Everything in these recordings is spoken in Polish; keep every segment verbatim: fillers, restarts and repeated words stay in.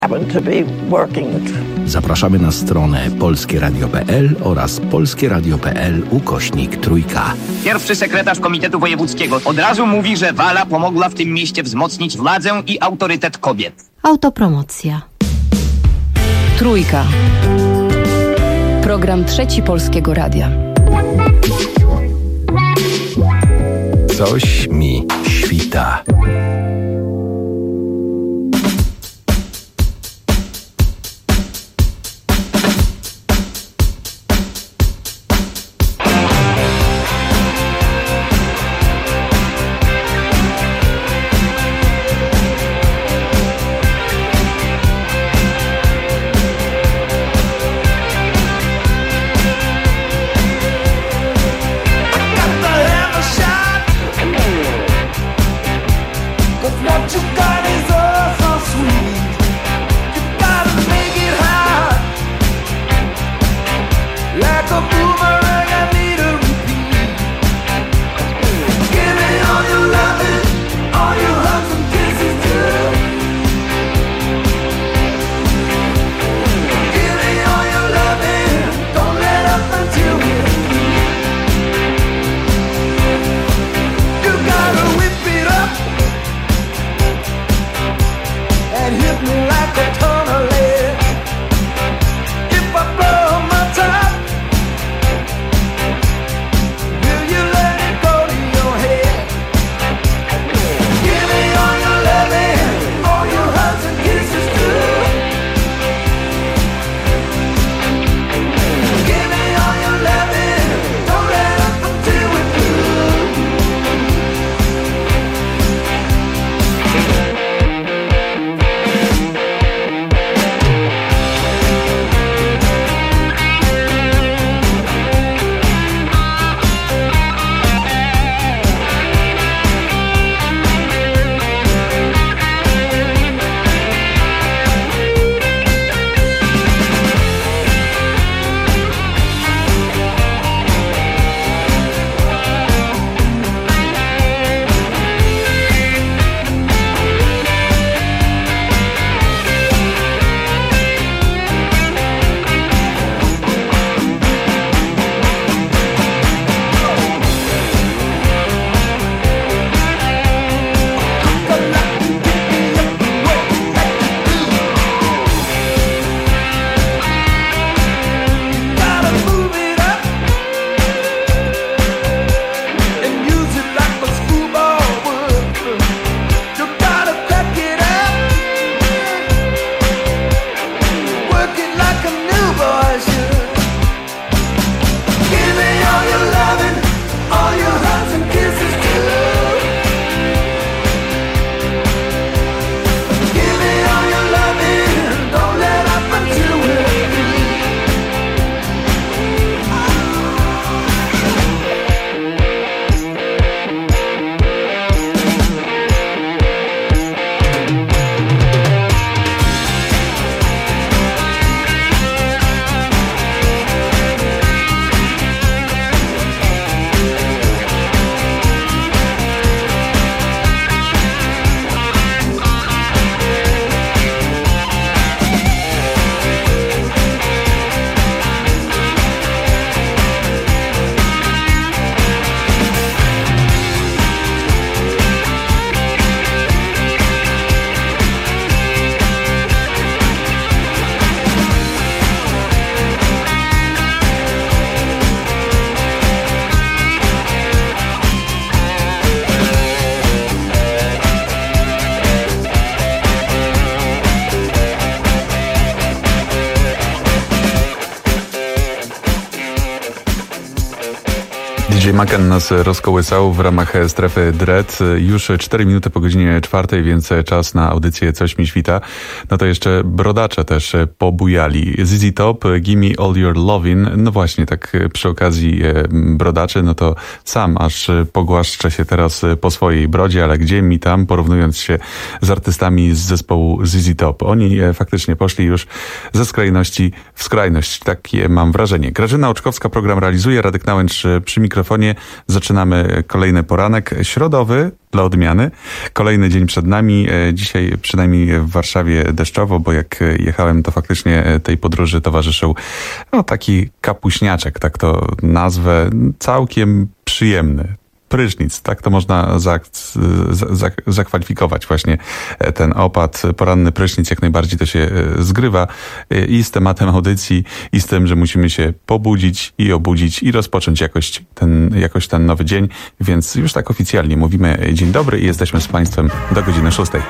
Zapraszamy na stronę polskie radio kropka p l oraz polskie radio kropka p l ukośnik trójka. Pierwszy sekretarz Komitetu Wojewódzkiego od razu mówi, że Wala pomogła w tym mieście wzmocnić władzę i autorytet kobiet. Autopromocja. Trójka. Program Trzeci Polskiego Radia. Coś mi świta. D J Makan nas rozkołysał w ramach strefy Dread. Już cztery minuty po godzinie czwartej, więc czas na audycję Coś mi świta. No to jeszcze brodacze też pobujali. Z Z Top, Gimme All Your Lovin'. No właśnie, tak przy okazji brodaczy, no to sam aż pogłaszczę się teraz po swojej brodzie, ale gdzie mi tam, porównując się z artystami z zespołu Z Z Top. Oni faktycznie poszli już ze skrajności w skrajność. Takie mam wrażenie. Grażyna Oczkowska program realizuje, Radek Nałęcz przy mikrofonie. mikrofonie. Zaczynamy kolejny poranek środowy dla odmiany. Kolejny dzień przed nami. Dzisiaj przynajmniej w Warszawie deszczowo, bo jak jechałem, to faktycznie tej podróży towarzyszył no, taki kapuśniaczek, tak to nazwę, całkiem przyjemny. Prysznic, tak to można zak- zak- zakwalifikować właśnie ten opad, poranny prysznic, jak najbardziej to się zgrywa i z tematem audycji, i z tym, że musimy się pobudzić i obudzić i rozpocząć jakoś ten, jakoś ten nowy dzień, więc już tak oficjalnie mówimy dzień dobry i jesteśmy z Państwem do godziny szóstej.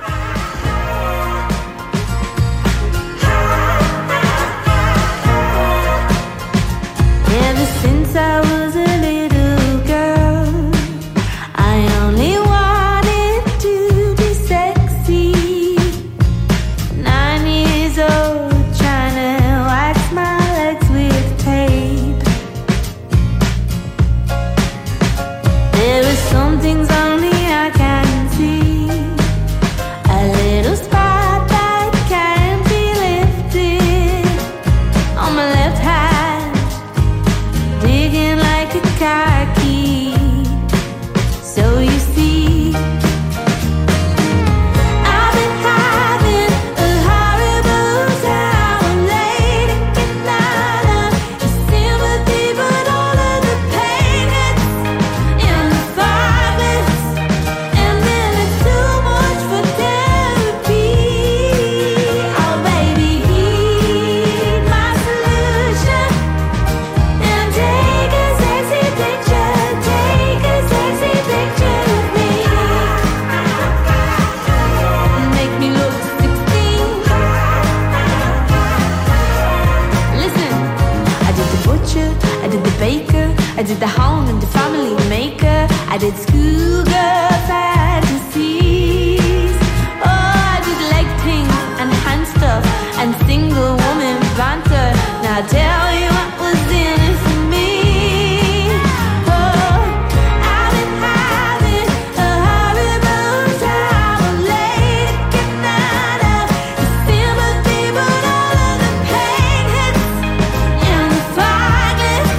I did the home and the family maker. I did schoolgirl fantasies. Oh, I did leg pink and hand stuff and single woman banter. Now I tell you what was in it for me. Oh, I've been having a horrible time of late. Getting out of the sympathy, but all of the pain hits in the foggiest.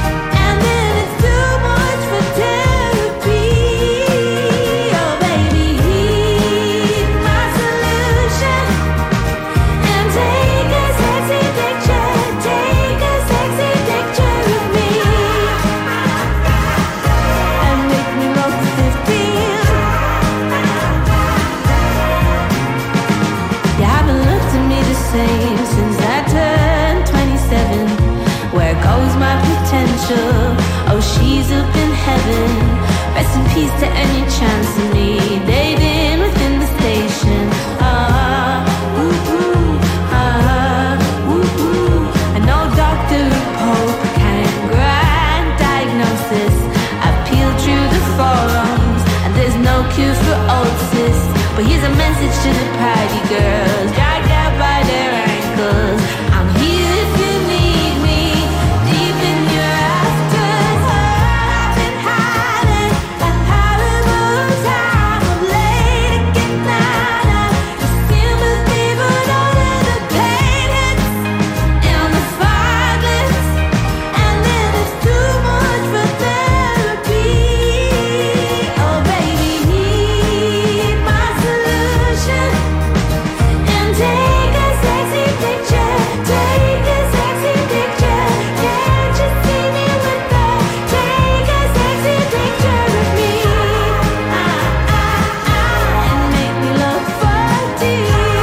Oh, she's up in heaven. Rest in peace to any chance of me. Dating within the station. Ah, ooh, ooh, ah, ooh, ooh. I know Doctor Pope can grant diagnosis. I've peeled through the forums and there's no cure for ulcers. But here's a message to the party girls, dragged out by their ankles. I'm here if you need me. Deep in your afters, I've been having a horrible time of late. Getting out of the sympathy, but all of the pain hits in the foggiest. And then it's too much for therapy. Oh baby, need my solution. And take a sexy picture, take a sexy picture. Can't you see me with the take a sexy picture of me? Ah, ah, ah, and make me look forty.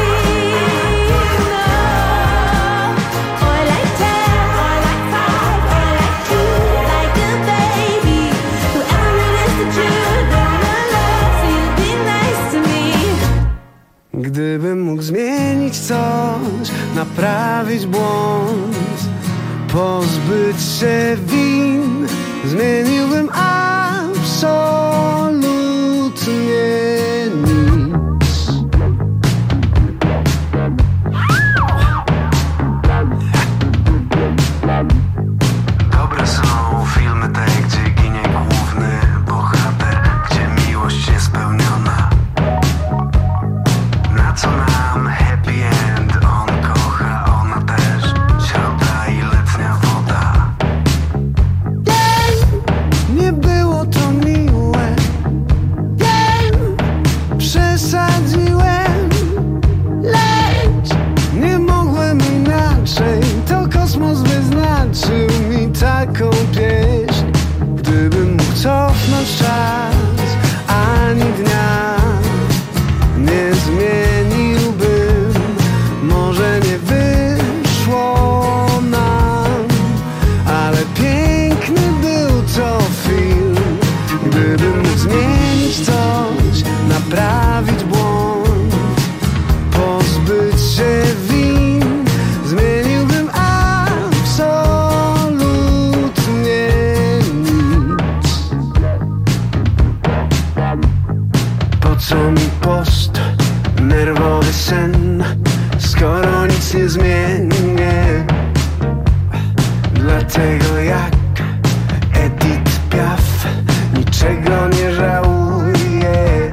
No, or like ten, or like five, or like two, like a baby. Whoever it is that you're gonna love, so you be nice to me. Gdybym mógł zmienić coś, naprawić błąd, pozbyć się win, zmieniłbym absolutnie nic. Dobre są filmy te, gdzie ginie główny bohater, gdzie miłość jest spełniona. Na co nam happy end? On kocha, ona też. Środa i letnia woda. nie zmieni mnie. Dlatego jak Edith Piaf niczego nie żałuję.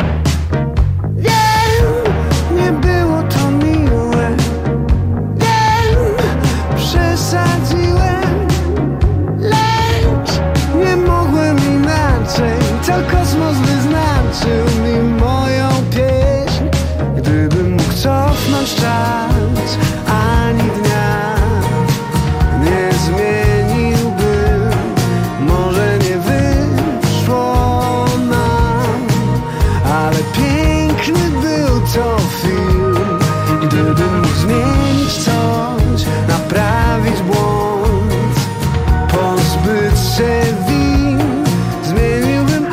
Wiem, nie było to miłe. Wiem, przesadziłem. Lecz nie mogłem inaczej. To kosmos wyznaczył mi moją pieśń. Gdybym mógł cofnąć czas, ani dnia nie zmieniłbym. Może nie wyszło nam, ale piękny był to film. Gdybym mógł zmienić coś, naprawić błąd, pozbyć się win, zmieniłbym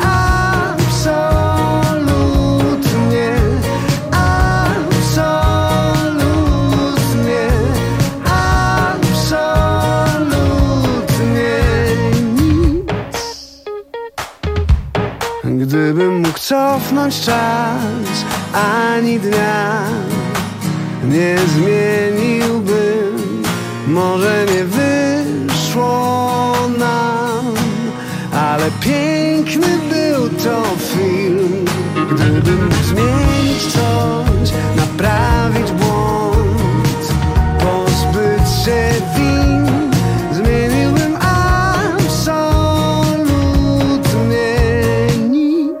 absolutnie, absolutnie, absolutnie nic. Gdybym mógł cofnąć czas, ani dnia nie zmieniłbym. Może nie wyszło nam, ale piękny był to film. Gdybym mógł zmienić coś, naprawić błąd, pozbyć się win, zmieniłbym absolutnie nic.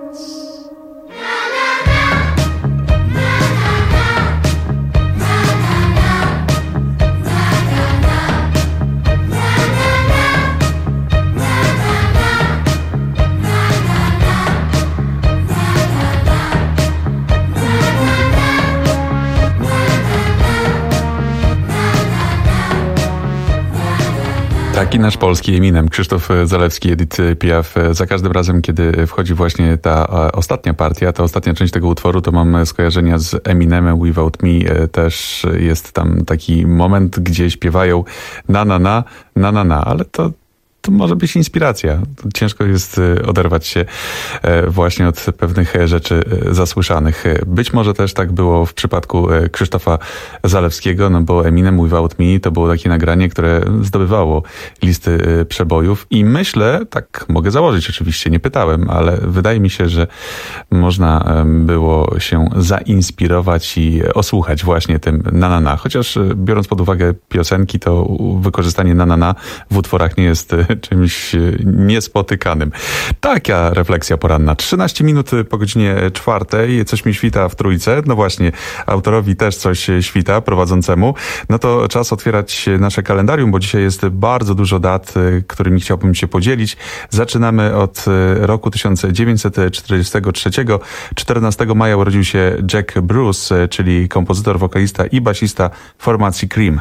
Taki nasz polski Eminem, Krzysztof Zalewski, Edith Piaf. Za każdym razem, kiedy wchodzi właśnie ta ostatnia partia, ta ostatnia część tego utworu, to mam skojarzenia z Eminemem, Without Me. Też jest tam taki moment, gdzie śpiewają na na na, na na na, ale to to może być inspiracja. Ciężko jest oderwać się właśnie od pewnych rzeczy zasłyszanych. Być może też tak było w przypadku Krzysztofa Zalewskiego, no bo Eminem Without Me to było takie nagranie, które zdobywało listy przebojów i myślę, tak mogę założyć oczywiście, nie pytałem, ale wydaje mi się, że można było się zainspirować i osłuchać właśnie tym na na na. Chociaż biorąc pod uwagę piosenki, to wykorzystanie na na na w utworach nie jest czymś niespotykanym. Taka refleksja poranna. trzynaście minut po godzinie czwartej. Coś mi świta w trójce. No właśnie, autorowi też coś świta, prowadzącemu. No to czas otwierać nasze kalendarium, bo dzisiaj jest bardzo dużo dat, którymi chciałbym się podzielić. Zaczynamy od roku tysiąc dziewięćset czterdziestego trzeciego. czternastego maja urodził się Jack Bruce, czyli kompozytor, wokalista i basista formacji Cream.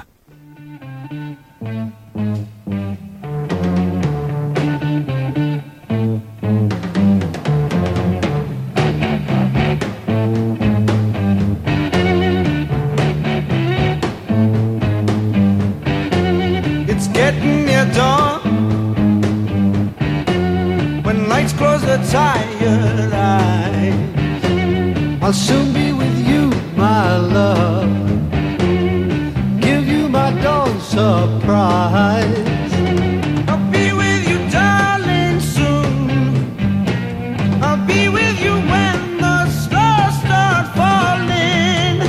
Tired eyes, I'll soon be with you, my love. Give you my dawn surprise. I'll be with you, darling, soon. I'll be with you when the stars start falling.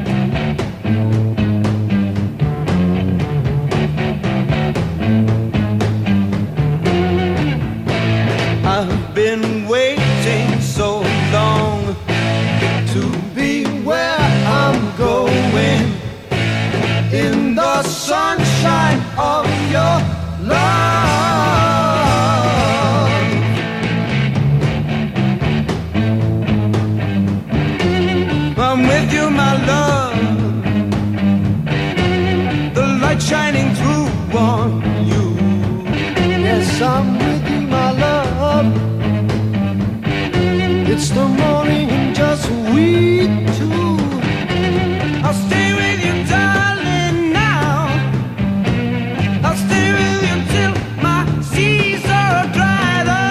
I've been waiting so long to be where I'm going, in the sunshine of your love. I'm with you, my love, the light shining through on you. Yes, I'm with you, my love. It's the morning and just we two. I'll stay with you, darling, now. I'll stay with you till my seas are dried up.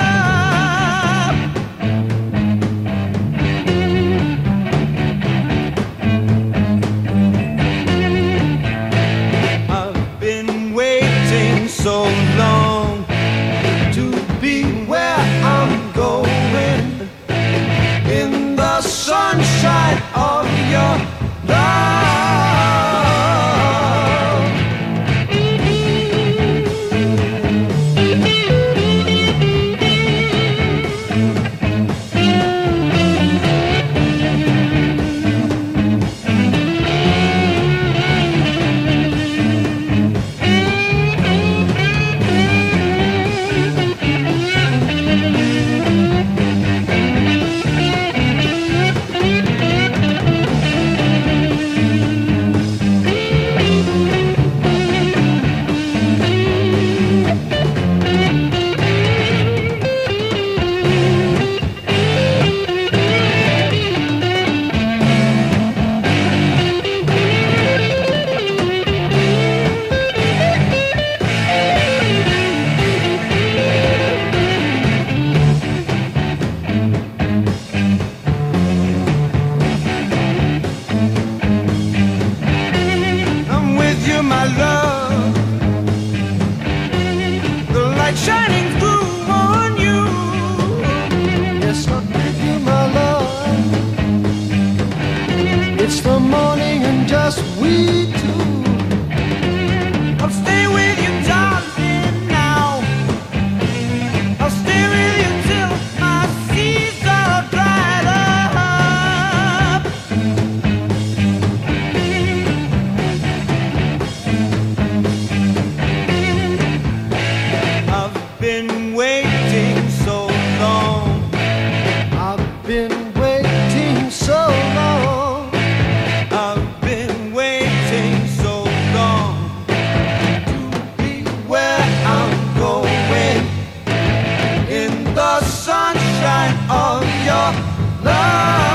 just we two. I'll stay with you, darling, now. I'll stay with you till my seas are dried up. I've been waiting so long. I've been waiting so long. I've been waiting so long to be where I'm going, in the sunshine of your love.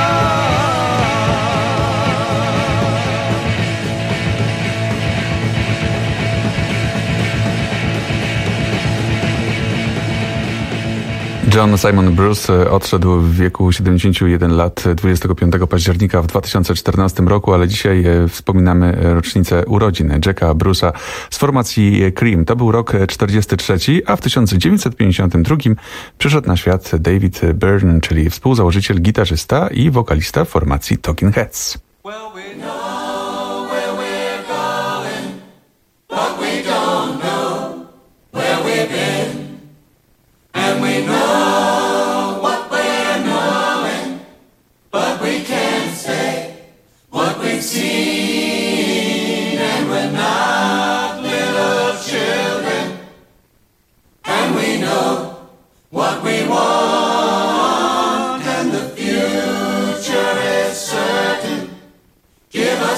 John Simon Bruce odszedł w wieku siedemdziesięciu jeden lat dwudziestego piątego października w dwa tysiące czternastym roku, ale dzisiaj wspominamy rocznicę urodzin Jacka Bruce'a z formacji Cream. To był rok czterdziesty trzeci, a w tysiąc dziewięćset pięćdziesiątym drugim przyszedł na świat David Byrne, czyli współzałożyciel, gitarzysta i wokalista formacji Talking Heads. Well, we know where we're going, but we don't know where we've been. And we know what we're knowing, but we can't say what we've seen. And we're not little children, and we know what we want, and the future is certain. Give us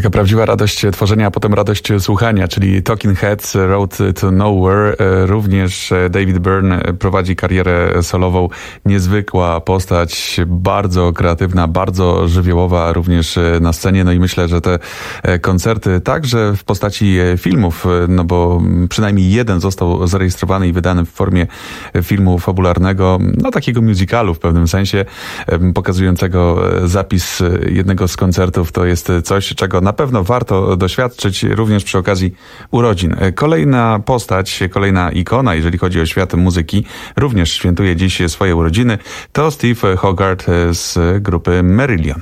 Taka prawdziwa radość tworzenia, a potem radość słuchania, czyli Talking Heads, Road to Nowhere. Również David Byrne prowadzi karierę solową. Niezwykła postać, bardzo kreatywna, bardzo żywiołowa również na scenie. No i myślę, że te koncerty także w postaci filmów, no bo przynajmniej jeden został zarejestrowany i wydany w formie filmu fabularnego, no takiego musicalu w pewnym sensie, pokazującego zapis jednego z koncertów. To jest coś, czego na pewno warto doświadczyć również przy okazji urodzin. Kolejna postać, kolejna ikona, jeżeli chodzi o świat muzyki, również świętuje dziś swoje urodziny. To Steve Hogarth z grupy Marillion.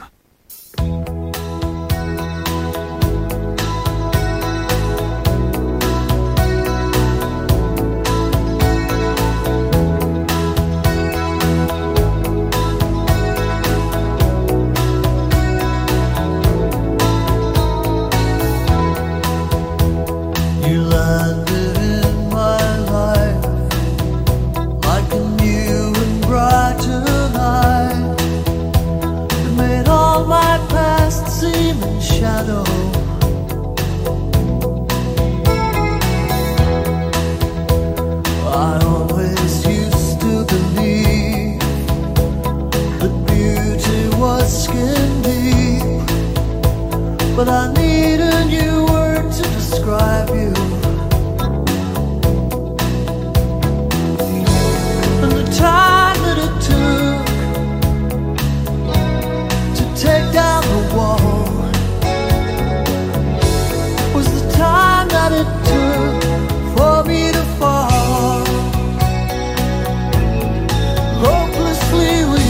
But I need a new word to describe you. And the time that it took to take down the wall was the time that it took for me to fall hopelessly weak.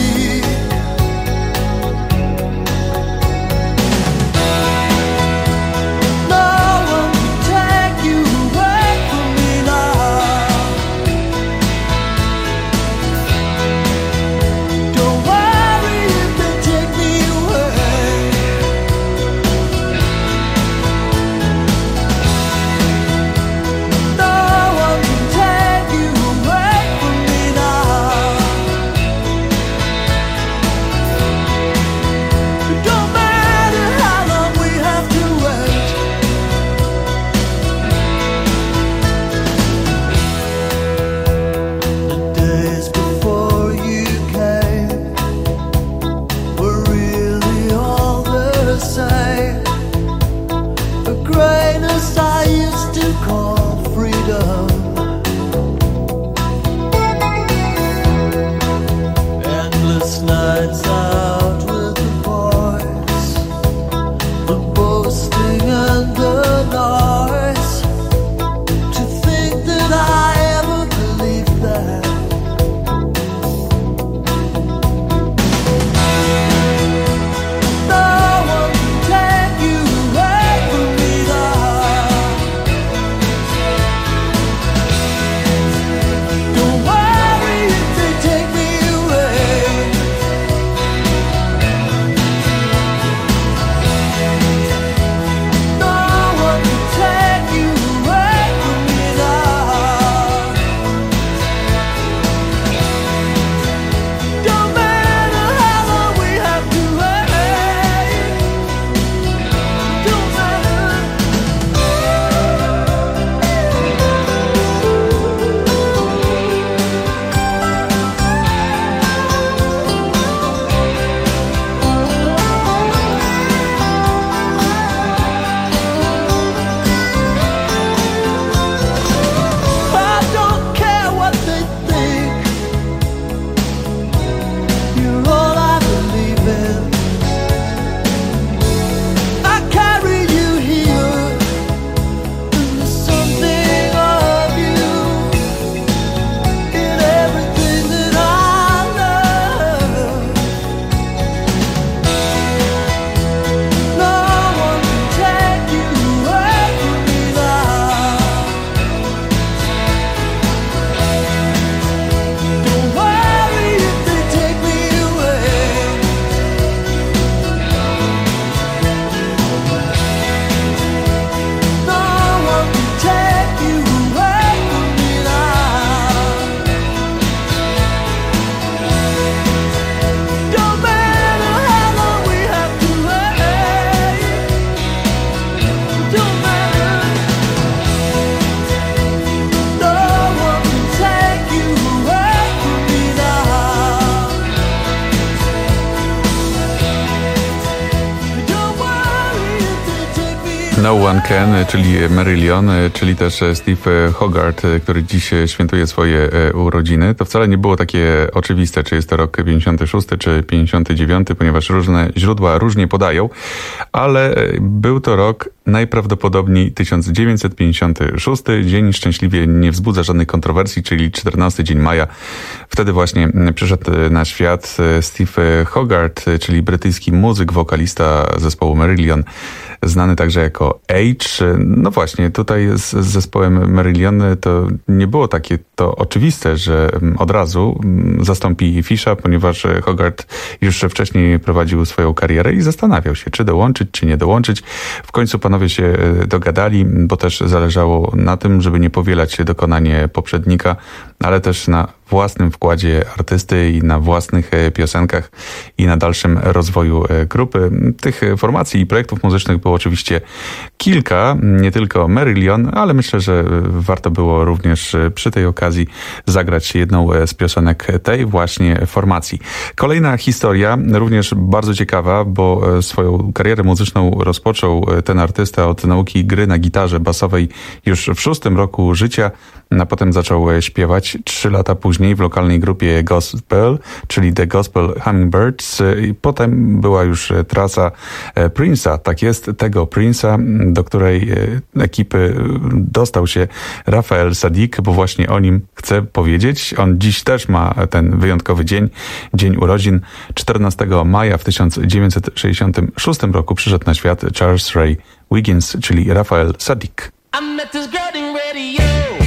No One Can, czyli Marillion, czyli też Steve Hogarth, który dziś świętuje swoje urodziny. To wcale nie było takie oczywiste, czy jest to rok pięćdziesiąty szósty czy pięćdziesiąty dziewiąty, ponieważ różne źródła różnie podają, ale był to rok najprawdopodobniej tysiąc dziewięćset pięćdziesiąty szósty, dzień szczęśliwie nie wzbudza żadnych kontrowersji, czyli czternasty dzień maja. Wtedy właśnie przyszedł na świat Steve Hogarth, czyli brytyjski muzyk, wokalista zespołu Marillion, znany także jako H. No właśnie, tutaj z, z zespołem Marillion to nie było takie to oczywiste, że od razu zastąpi Fisha, ponieważ Hogarth już wcześniej prowadził swoją karierę i zastanawiał się, czy dołączyć, czy nie dołączyć. W końcu panowie się dogadali, bo też zależało na tym, żeby nie powielać dokonanie poprzednika, ale też na własnym wkładzie artysty i na własnych piosenkach i na dalszym rozwoju grupy. Tych formacji i projektów muzycznych było oczywiście kilka, nie tylko Marillion, ale myślę, że warto było również przy tej okazji zagrać jedną z piosenek tej właśnie formacji. Kolejna historia, również bardzo ciekawa, bo swoją karierę muzyczną rozpoczął ten artysta od nauki gry na gitarze basowej już w szóstym roku życia, a potem zaczął śpiewać trzy lata później w lokalnej grupie gospel, czyli The Gospel Hummingbirds. I potem była już trasa Prince'a, tak jest, tego Prince'a, do której ekipy dostał się Raphael Saadiq, bo właśnie o nim chcę powiedzieć. On dziś też ma ten wyjątkowy dzień, dzień urodzin. czternastego maja w tysiąc dziewięćset sześćdziesiątym szóstym roku przyszedł na świat Charles Ray Wiggins, czyli Raphael Saadiq. I met this girl in radio.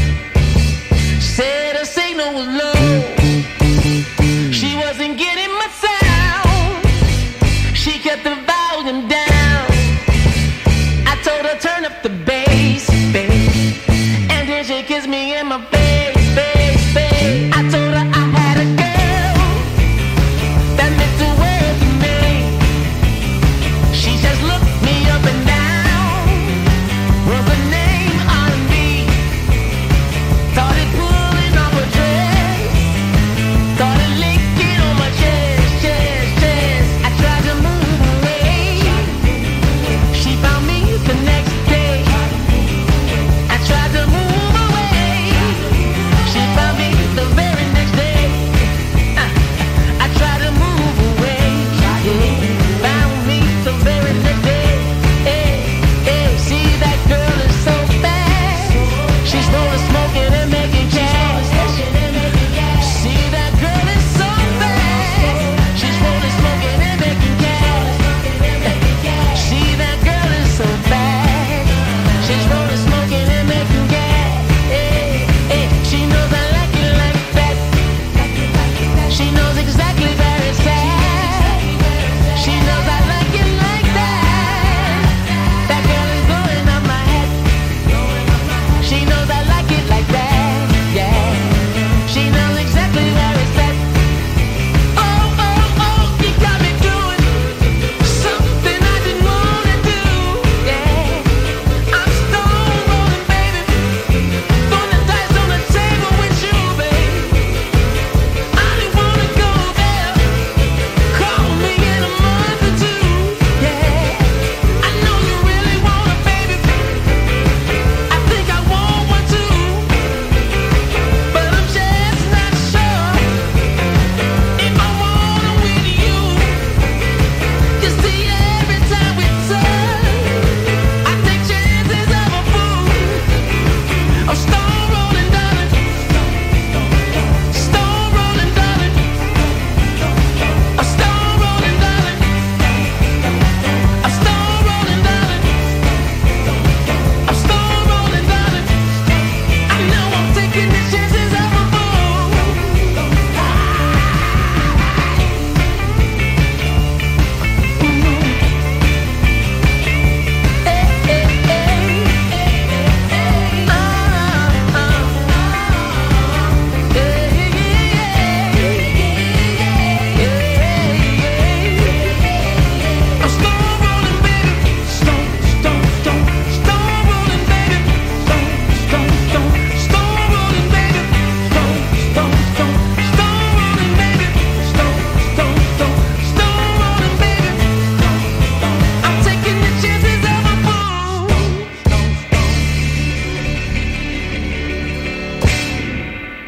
Said her signal was low. She wasn't getting my sound. She kept the volume down. I told her turn up the bass, bass. And then she kissed me in my face, face, face. I told her I had a girl that meant the world to me. She says look me up and down. Was the name on me?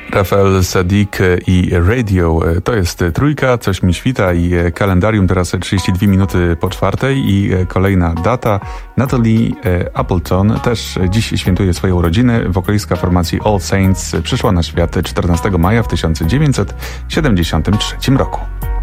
Rafael Sadik i Radio. To jest Trójka, coś mi świta i kalendarium teraz trzydzieści dwie minuty po czwartej i kolejna data. Natalie Appleton też dziś świętuje swoje urodziny. Wokalistka formacji All Saints przyszła na świat czternastego maja w tysiąc dziewięćset siedemdziesiątym trzecim roku.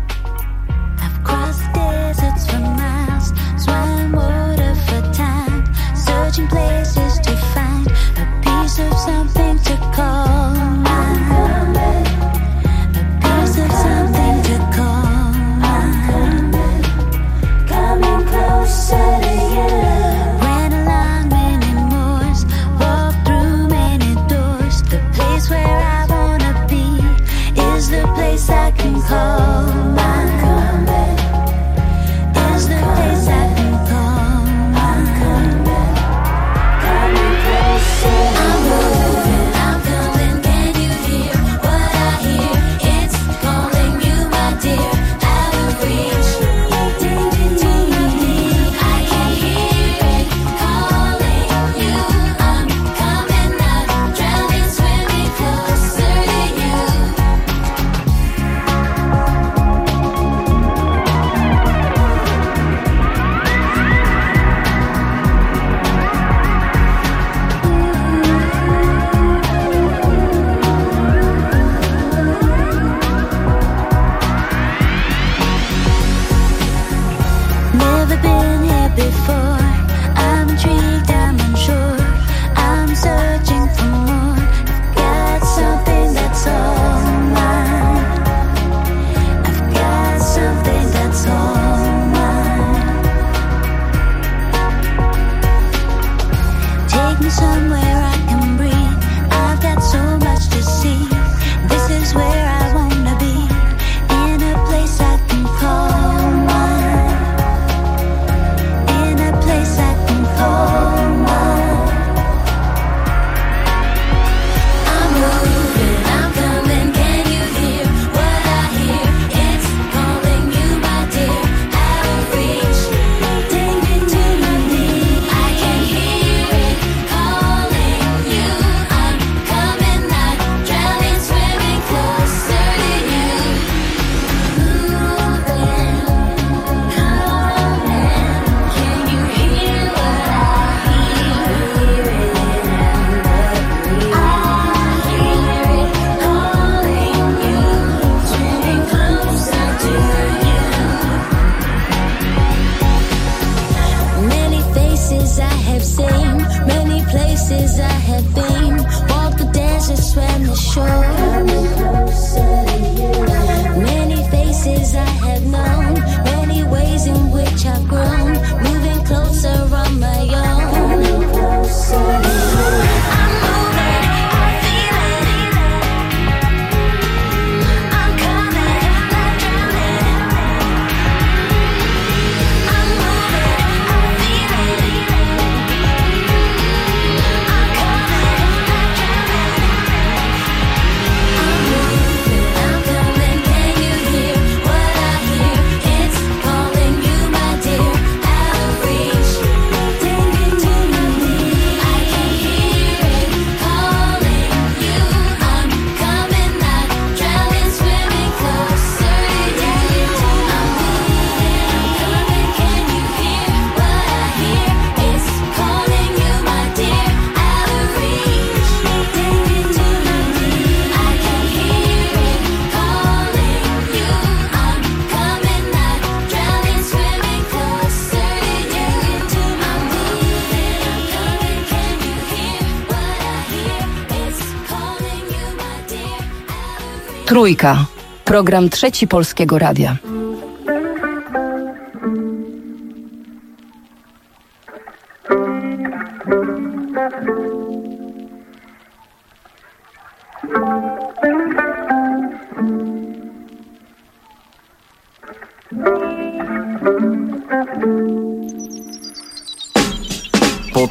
Trójka. Program Trzeci Polskiego Radia.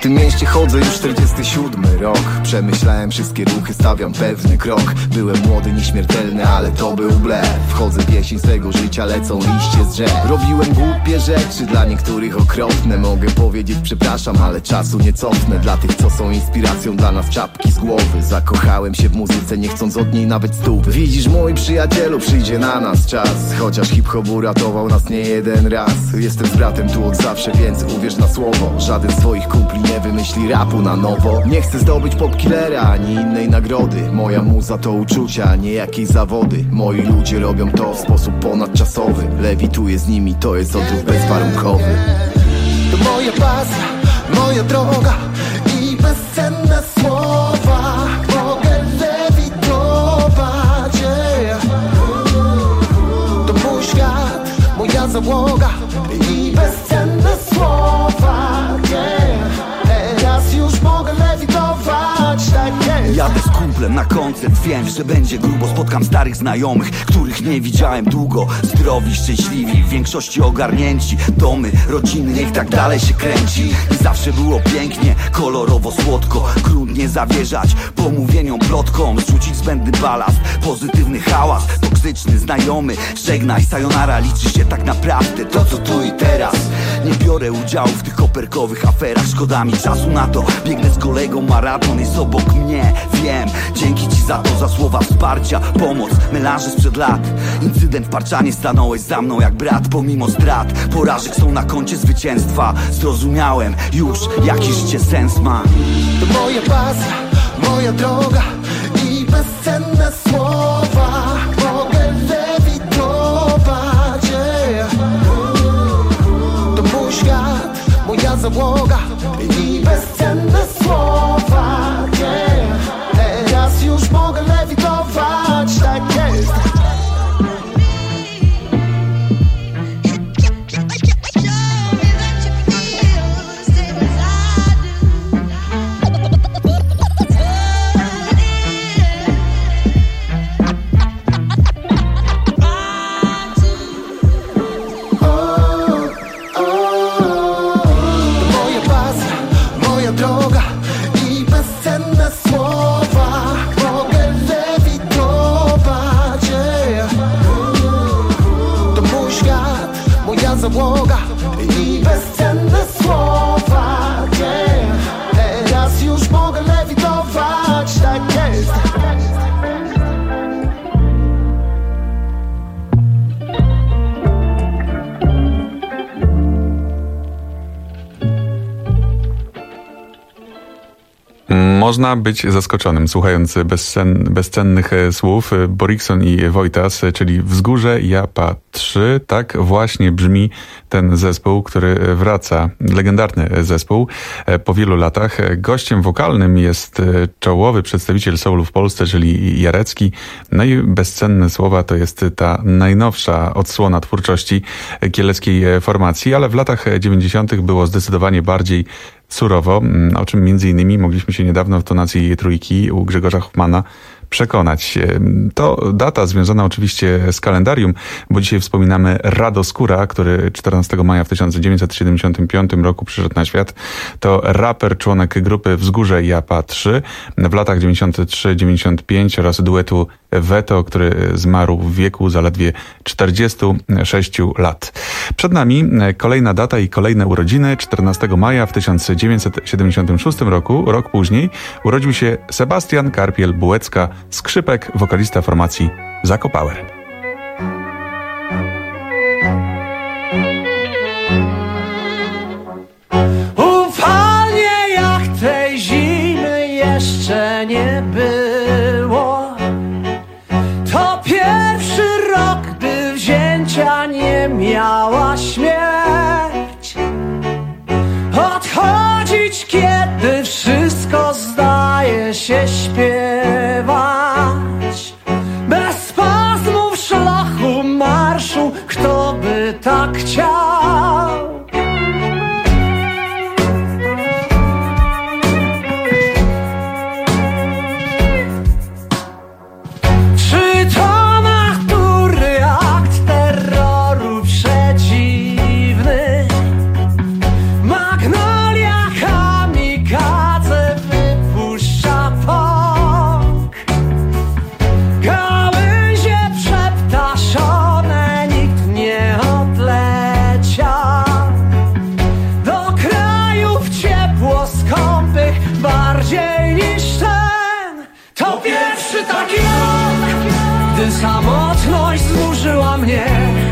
tym mieście chodzę już czterdziesty siódmy rok. Przemyślałem wszystkie ruchy, stawiam pewny krok. Byłem młody, nieśmiertelny, ale to był blef. Wchodzę w jesień swego życia, lecą liście z drzew. Robiłem głupie rzeczy, dla niektórych okropne. Mogę powiedzieć przepraszam, ale czasu nie cofnę. Dla tych, co są inspiracją, dla nas czapki z głowy. Zakochałem się w muzyce, nie chcąc od niej nawet stówy. Widzisz, mój przyjacielu, przyjdzie na nas czas. Chociaż hip-hop uratował nas nie jeden raz. Jestem z bratem tu od zawsze, więc uwierz na słowo. Żaden z swoich kumpli nie wymyśli rapu na nowo. Nie chcę zdobyć popkillera ani innej nagrody. Moja muza to uczucia, nie jakieś zawody. Moi ludzie robią to w sposób ponadczasowy. Lewituję z nimi, to jest odruch bezwarunkowy. To moja pasja, moja droga i bezcenne słowa. Mogę lewitować, yeah. To mój świat, moja załoga i bezcenne słowa, yeah. Teraz już mogę lewitować, tak jest. Jadę z kumplem na koncert, wiem, że będzie grubo. Spotkam starych znajomych, których nie widziałem długo. Zdrowi, szczęśliwi, w większości ogarnięci. Domy, rodziny, niech tak dalej się kręci. I zawsze było pięknie, kolorowo, słodko. Grunt nie zawierzać pomówieniom, plotkom. Zrzucić zbędny balast, pozytywny hałas. Toksyczny znajomy, żegnaj, sayonara. Liczy się tak naprawdę to, co tu i teraz. Nie biorę udziału w tych koperkowych aferach. Szkoda mi czasu na to, biegnę z kolegą, maraton jest obok mnie. Wiem, dzięki ci za to, za słowa wsparcia, pomoc, melanże sprzed lat. Incydent w Parczanie, stanąłeś za mną jak brat. Pomimo strat, porażek są na koncie zwycięstwa. Zrozumiałem już, jaki życie sens ma. To moja pasja, moja droga i bezcenne słowa. Mogę lewitować, yeah. To mój świat, moja załoga i bezcenne słowa, yeah. Teraz już mogę lewitować, tak jest. Załoga i bezcenne słowa, yeah. Teraz już mogę lewitować, tak jest. Można być zaskoczonym, słuchając bezcen, bezcennych słów. Borikson i Wojtas, czyli Wzgórze Japa trzy. Tak właśnie brzmi ten zespół, który wraca. Legendarny zespół po wielu latach. Gościem wokalnym jest czołowy przedstawiciel soulu w Polsce, czyli Jarecki. No i bezcenne słowa to jest ta najnowsza odsłona twórczości kieleckiej formacji, ale w latach dziewięćdziesiątych było zdecydowanie bardziej surowo, o czym między innymi mogliśmy się niedawno w tonacji trójki u Grzegorza Hoffmana przekonać. To data związana oczywiście z kalendarium, bo dzisiaj wspominamy Radoskóra, który czternastego maja w tysiąc dziewięćset siedemdziesiątym piątym roku przyszedł na świat. To raper, członek grupy Wzgórze Japa trzy w latach dziewięćdziesiątym trzecim dziewięćdziesiątym piątym oraz duetu Veto, który zmarł w wieku zaledwie czterdziestu sześciu lat. Przed nami kolejna data i kolejne urodziny. czternastego maja w tysiąc dziewięćset siedemdziesiątym szóstym roku, rok później, urodził się Sebastian Karpiel-Bułecka, skrzypek, wokalista formacji Zakopower. Upalnie jak tej zimy jeszcze nie było. To pierwszy rok, gdy wzięcia nie miała śmierć. Odchodzić, kiedy wszystko zdaje się śpiewać. Bez spazmów, szlachu, marszu, kto by tak chciał? Czy to natury akt terroru przeciwny? Magnolia, kamik, tak jak, gdy samotność znużyła mnie.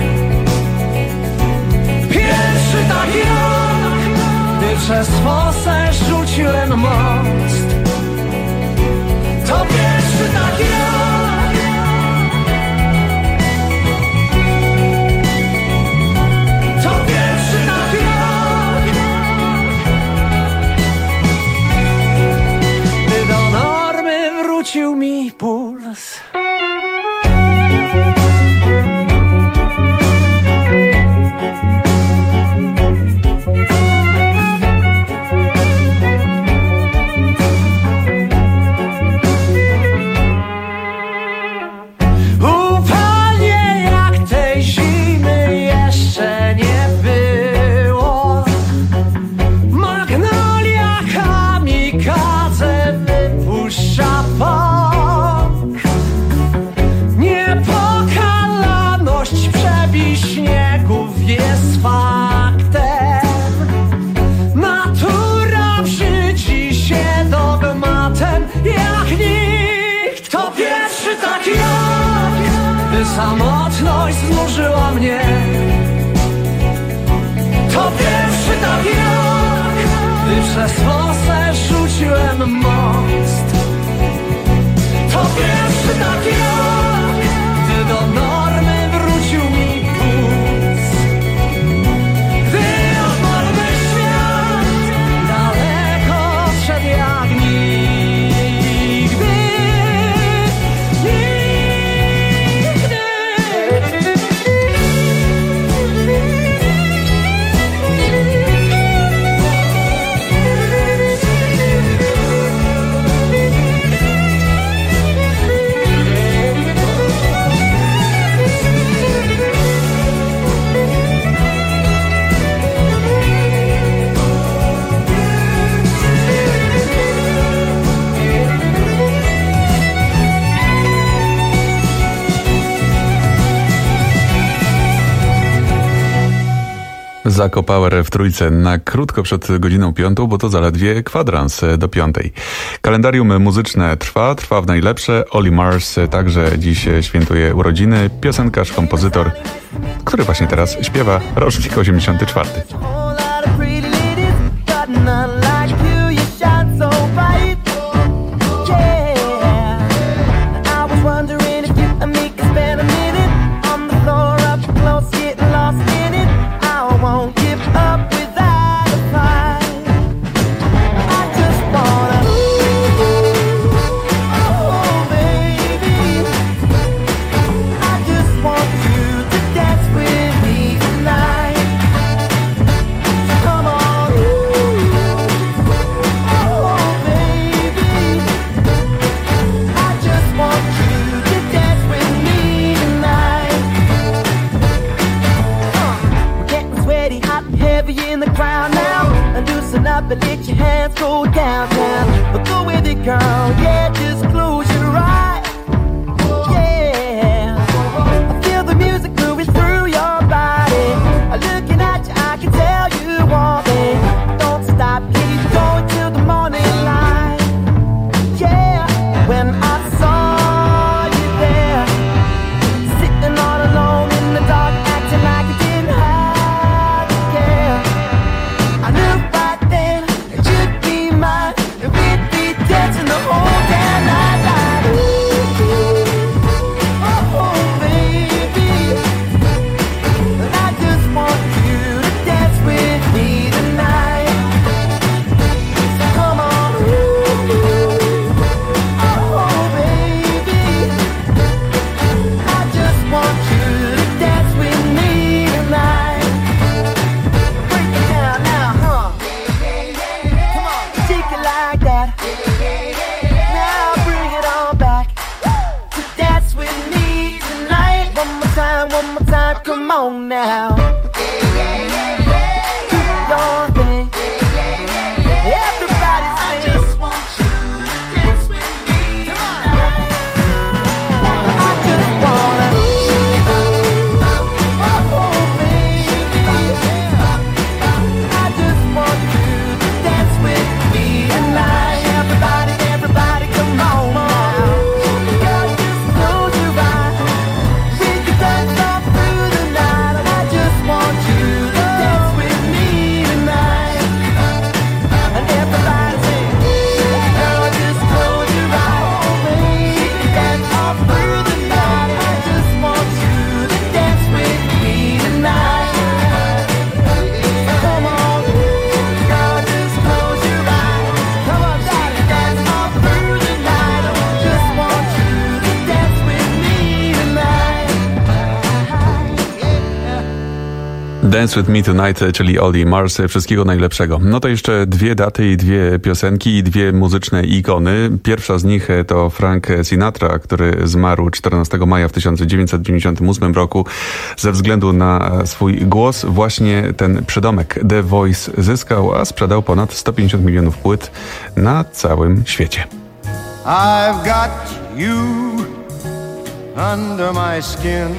Pierwszy tak jak, gdy przez fosę rzuciłem most. To pierwszy tak jak, to pierwszy tak jak, gdy do normy wrócił mi puls. Samotność znużyła mnie. To pierwszy tak jak, gdy przez fosę rzuciłem most. To pierwszy tak jak, gdy do normy wrócił mi puls. Gdy odporny świat daleko odszedł jak nigdy. Zako Power w trójce na krótko przed godziną piątą, bo to zaledwie kwadrans do piątej. Kalendarium muzyczne trwa, trwa w najlepsze. Oli Mars także dziś świętuje urodziny. Piosenkarz, kompozytor, który właśnie teraz śpiewa, rocznik osiemdziesiąty czwarty. But let your hands go downtown. But go with it, girl. Yeah, just close your eyes. Yeah, I feel the music moving through your body. Looking at you, I can tell you want me. Don't stop, keep going till the morning light. Yeah, when I saw you there, sitting all alone in the dark, acting like you didn't have to care. I knew right then that you'd be mine, and we'd be dancing the whole damn night like ooh, oh baby, and I just want you to dance with me tonight. So come on, ooh, oh baby, I just want you to dance with me tonight. Break it down now, huh? Come on, shake it like that. Now bring it on back. To dance with me tonight. One more time, one more time, come on now. Do your thing. Everybody sing. I just want you to dance with me tonight. I just wanna. Oh, baby. I just want you to dance with me tonight. Everybody, everybody, come on now. Dance With Me Tonight, czyli Olly Mars. Wszystkiego najlepszego. No to jeszcze dwie daty i dwie piosenki i dwie muzyczne ikony. Pierwsza z nich to Frank Sinatra, który zmarł czternastego maja w tysiąc dziewięćset dziewięćdziesiątym ósmym roku. Ze względu na swój głos właśnie ten przydomek The Voice zyskał, a sprzedał ponad sto pięćdziesiąt milionów płyt na całym świecie. I've got you under my skin.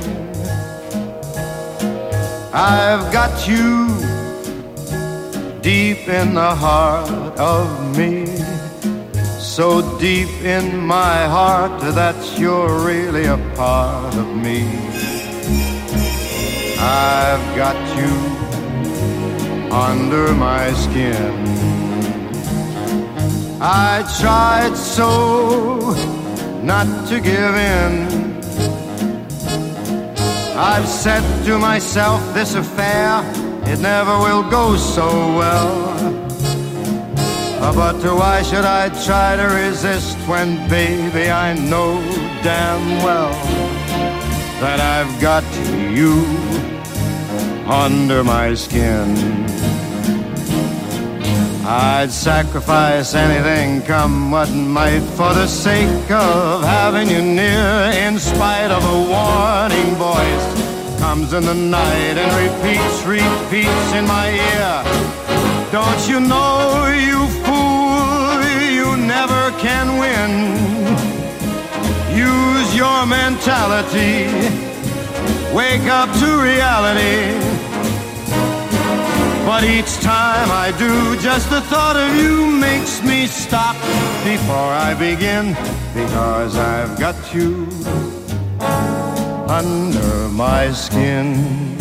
I've got you deep in the heart of me. So deep in my heart that you're really a part of me. I've got you under my skin. I tried so not to give in. I've said to myself, this affair, it never will go so well. But why should I try to resist when, baby, I know damn well that I've got you under my skin. I'd sacrifice anything, come what might, for the sake of having you near, in spite of a warning voice comes in the night and repeats, repeats in my ear. Don't you know, you fool, you never can win. Use your mentality, wake up to reality. But each time I do, just the thought of you makes me stop before I begin, because I've got you under my skin.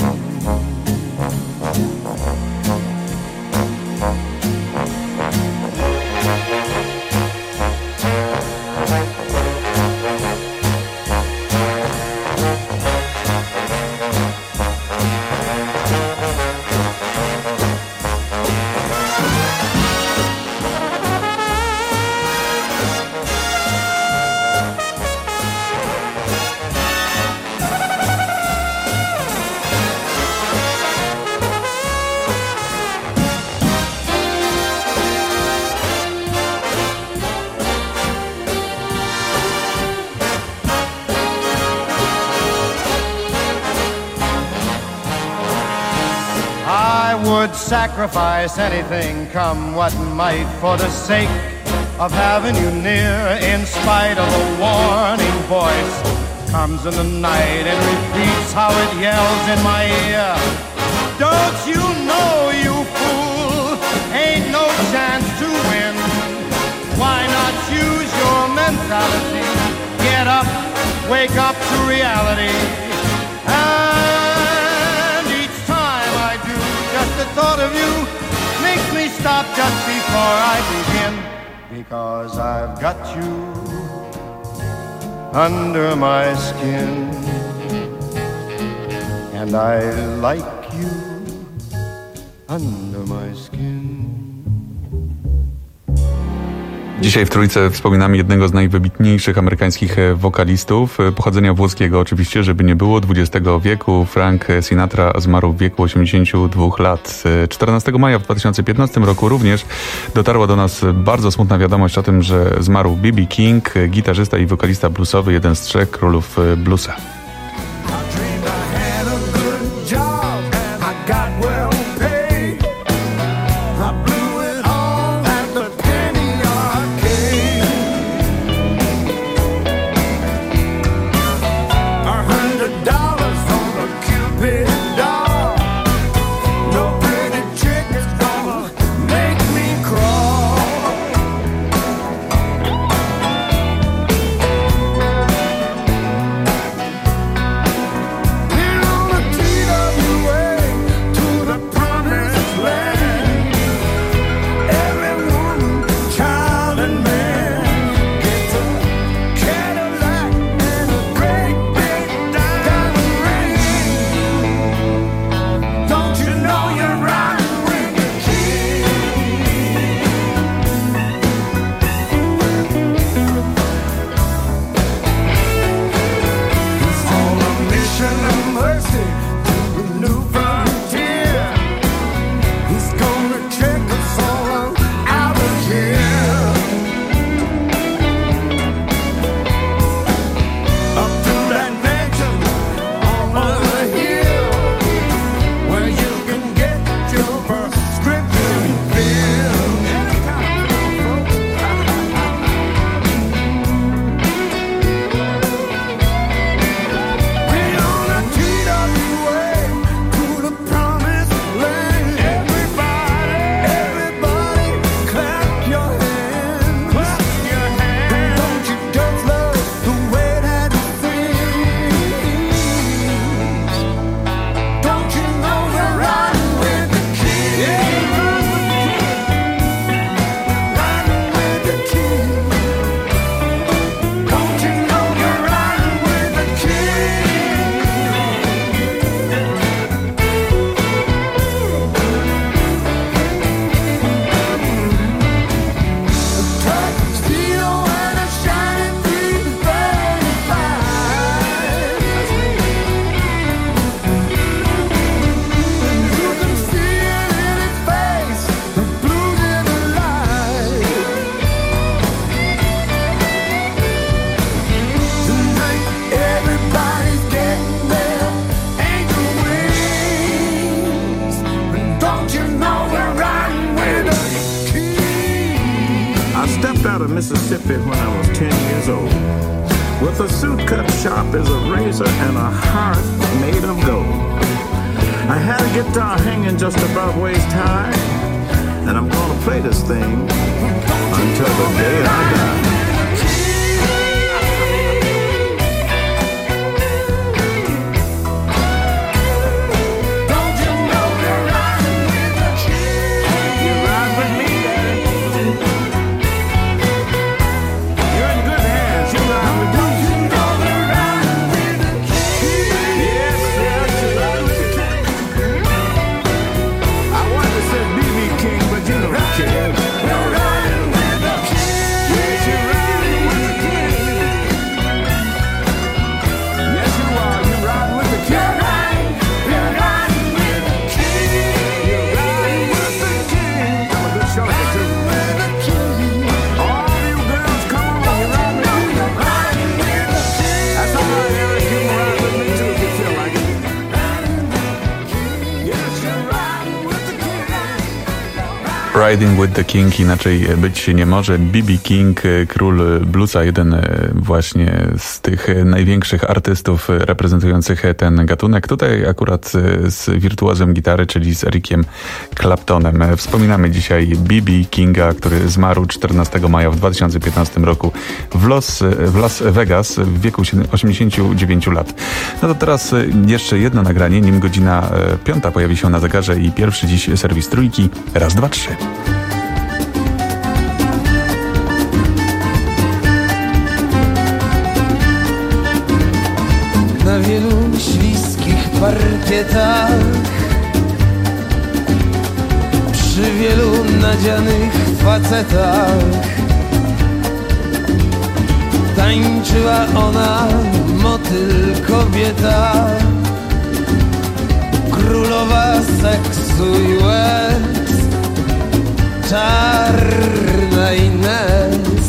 Would sacrifice anything, come what might, for the sake of having you near, in spite of a warning voice comes in the night and repeats how it yells in my ear. Don't you know, you fool, ain't no chance to win. Why not use your mentality, get up, wake up to reality. The thought of you makes me stop just before I begin, because I've got you under my skin, and I like you under my skin. Dzisiaj w Trójce wspominamy jednego z najwybitniejszych amerykańskich wokalistów, pochodzenia włoskiego oczywiście, żeby nie było, dwudziestego wieku. Frank Sinatra zmarł w wieku osiemdziesięciu dwóch lat. czternastego maja w dwa tysiące piętnastym roku również dotarła do nas bardzo smutna wiadomość o tym, że zmarł B B King, gitarzysta i wokalista bluesowy, jeden z trzech królów bluesa. Mississippi when I was ten years old. With a suit cut sharp as a razor and a heart made of gold. I had a guitar hanging just above waist high, and I'm gonna play this thing until the day I die. Riding with the King, inaczej być się nie może. B B King, król bluesa, jeden właśnie z tych największych artystów reprezentujących ten gatunek. Tutaj akurat z wirtuozem gitary, czyli z Ericiem Claptonem. Wspominamy dzisiaj B B Kinga, który zmarł czternastego maja w dwa tysiące piętnastym roku w Los, w Las Vegas w wieku osiemdziesięciu dziewięciu lat. No to teraz jeszcze jedno nagranie, nim godzina piąta pojawi się na zegarze i pierwszy dziś serwis Trójki. Raz, dwa, trzy. Na wielu śliskich parkietach, przy wielu nadzianych facetach tańczyła ona, motyl kobieta, królowa seksu i łez, czarna Ines.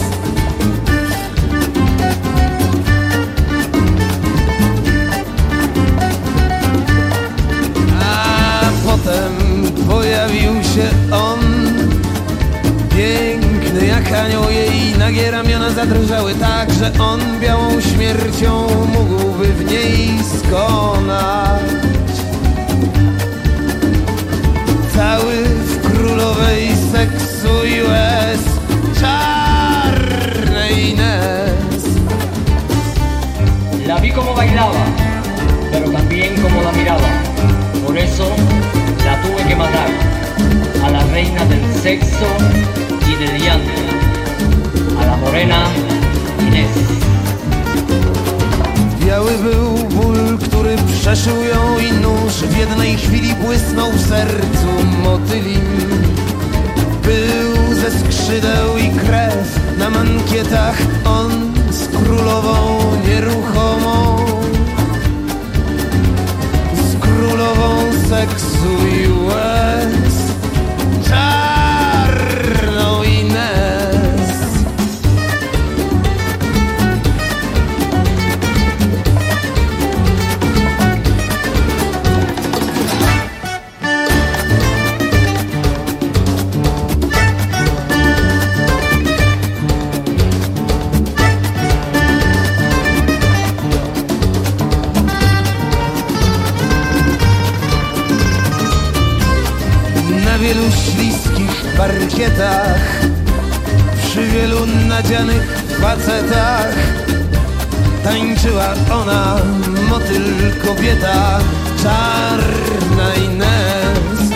A potem pojawił się on, piękny jak anioł, jej nagie ramiona zadrżały tak, że on białą śmiercią mógłby w niej skonać. Cały w królowej seksu i łez, czarnej Ines. La vi como bailaba, pero también como la miraba. Por eso la tuve que matar, a la reina del sexo y del llanto, a la morena Inés. Biały był ból, który przeszył ją i nóż w jednej chwili błysnął w sercu motylim. Był ze skrzydeł i krew na mankietach, on z królową nieruchomą, z królową seksu i łez, czarną Inez. Na wielu śliskich parkietach, przy wielu nadzianych facetach tańczyła ona, motyl kobieta, czarna Inez.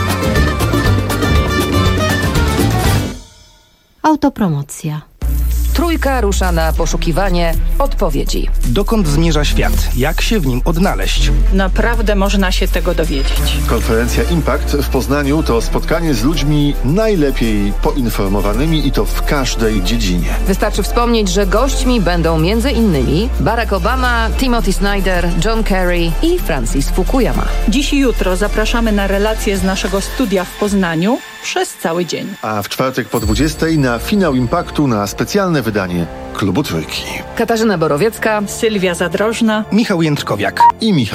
Autopromocja. Trójka rusza na poszukiwanie odpowiedzi. Dokąd zmierza świat? Jak się w nim odnaleźć? Naprawdę można się tego dowiedzieć. Konferencja Impact w Poznaniu to spotkanie z ludźmi najlepiej poinformowanymi i to w każdej dziedzinie. Wystarczy wspomnieć, że gośćmi będą między innymi Barack Obama, Timothy Snyder, John Kerry i Francis Fukuyama. Dziś i jutro zapraszamy na relacje z naszego studia w Poznaniu przez cały dzień. A w czwartek po dwudziestej na finał Impaktu na specjalne wydanie Klubu Trójki. Katarzyna Borowiecka, Sylwia Zadrożna, Michał Jędrkowiak i Michał